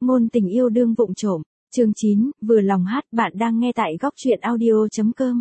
Ngôn tình yêu đương vụng trộm, chương 9, vừa lòng hát. Bạn đang nghe tại góc truyện audio.com.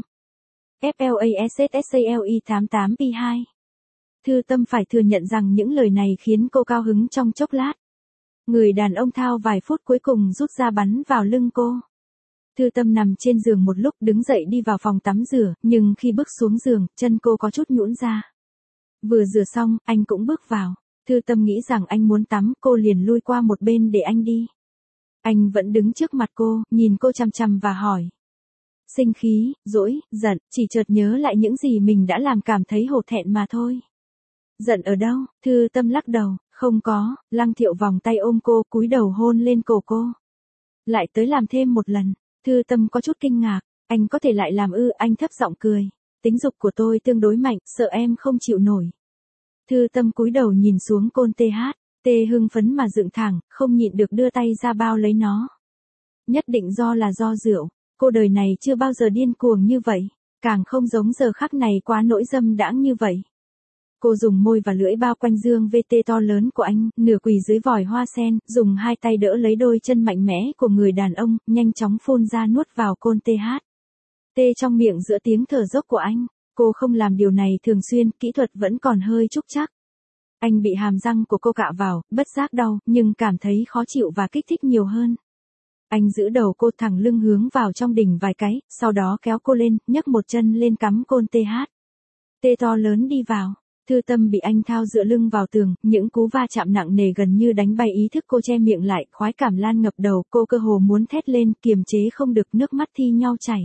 FLASSALE88P2. Thư Tâm phải thừa nhận rằng những lời này khiến cô cao hứng trong chốc lát. Người đàn ông thao vài phút cuối cùng rút ra bắn vào lưng cô. Thư Tâm nằm trên giường một lúc, đứng dậy đi vào phòng tắm rửa, nhưng khi bước xuống giường, chân cô có chút nhũn ra. Vừa rửa xong, anh cũng bước vào. Thư Tâm nghĩ rằng anh muốn tắm, cô liền lui qua một bên để anh đi. Anh vẫn đứng trước mặt cô, nhìn cô chằm chằm và hỏi. Sinh khí, dỗi, giận, chỉ chợt nhớ lại những gì mình đã làm, cảm thấy hổ thẹn mà thôi. Giận ở đâu? Thư Tâm lắc đầu, không có. Lăng Thiệu vòng tay ôm cô, cúi đầu hôn lên cổ cô. Lại tới làm thêm một lần. Thư Tâm có chút kinh ngạc, anh có thể lại làm ư? Anh thấp giọng cười. Tính dục của tôi tương đối mạnh, sợ em không chịu nổi. Thư Tâm cúi đầu nhìn xuống côn TH, tê hưng phấn mà dựng thẳng, không nhịn được đưa tay ra bao lấy nó. Nhất định là do rượu, cô đời này chưa bao giờ điên cuồng như vậy, càng không giống giờ khắc này quá nỗi dâm đãng như vậy. Cô dùng môi và lưỡi bao quanh dương VT to lớn của anh, nửa quỳ dưới vòi hoa sen, dùng hai tay đỡ lấy đôi chân mạnh mẽ của người đàn ông, nhanh chóng phun ra nuốt vào côn TH. Tê trong miệng giữa tiếng thở dốc của anh. Cô không làm điều này thường xuyên, kỹ thuật vẫn còn hơi trúc trắc. Anh bị hàm răng của cô cạ vào, bất giác đau, nhưng cảm thấy khó chịu và kích thích nhiều hơn. Anh giữ đầu cô thẳng lưng hướng vào trong đỉnh vài cái, sau đó kéo cô lên, nhấc một chân lên cắm côn TH. Tê to lớn đi vào. Thư Tâm bị anh thao dựa lưng vào tường, những cú va chạm nặng nề gần như đánh bay ý thức cô, che miệng lại, khoái cảm lan ngập đầu, cô cơ hồ muốn thét lên, kiềm chế không được, nước mắt thi nhau chảy.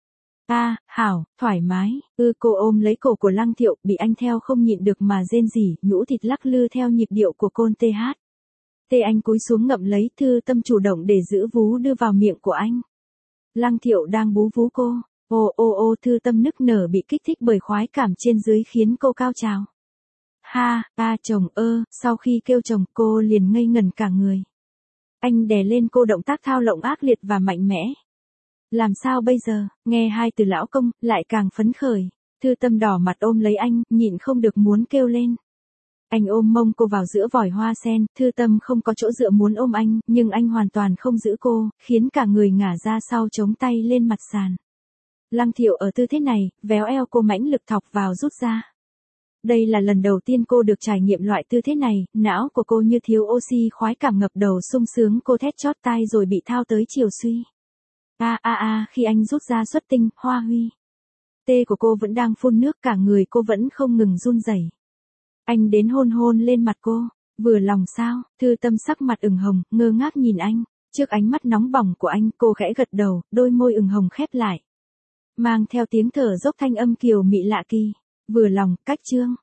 Hảo, thoải mái. Cô ôm lấy cổ của Lăng Thiệu, bị anh theo không nhịn được mà rên rỉ, nhũ thịt lắc lư theo nhịp điệu của côn TH. Tê anh cúi xuống ngậm lấy, Thư Tâm chủ động để giữ vú đưa vào miệng của anh. Lăng Thiệu đang bú vú cô. Thư Tâm nức nở, bị kích thích bởi khoái cảm trên dưới khiến cô cao trào. Chồng sau khi kêu chồng, cô liền ngây ngẩn cả người. Anh đè lên cô, động tác thao lộng ác liệt và mạnh mẽ. Làm sao bây giờ? Nghe hai từ lão công, lại càng phấn khởi. Thư Tâm đỏ mặt ôm lấy anh, nhịn không được muốn kêu lên. Anh ôm mông cô vào giữa vòi hoa sen, Thư Tâm không có chỗ dựa muốn ôm anh, nhưng anh hoàn toàn không giữ cô, khiến cả người ngả ra sau, chống tay lên mặt sàn. Lăng Thiệu ở tư thế này, véo eo cô mãnh lực thọc vào rút ra. Đây là lần đầu tiên cô được trải nghiệm loại tư thế này, não của cô như thiếu oxy, khoái cảm ngập đầu, sung sướng, cô thét chót tai rồi bị thao tới chiều suy. Khi anh rút ra xuất tinh, hoa huy. Tê của cô vẫn đang phun nước, cả người cô vẫn không ngừng run rẩy. Anh đến hôn lên mặt cô. Vừa lòng sao? Thư Tâm sắc mặt ửng hồng, ngơ ngác nhìn anh. Trước ánh mắt nóng bỏng của anh, cô khẽ gật đầu, đôi môi ửng hồng khép lại. Mang theo tiếng thở dốc, thanh âm kiều mị lạ kỳ. Vừa lòng, cách chương.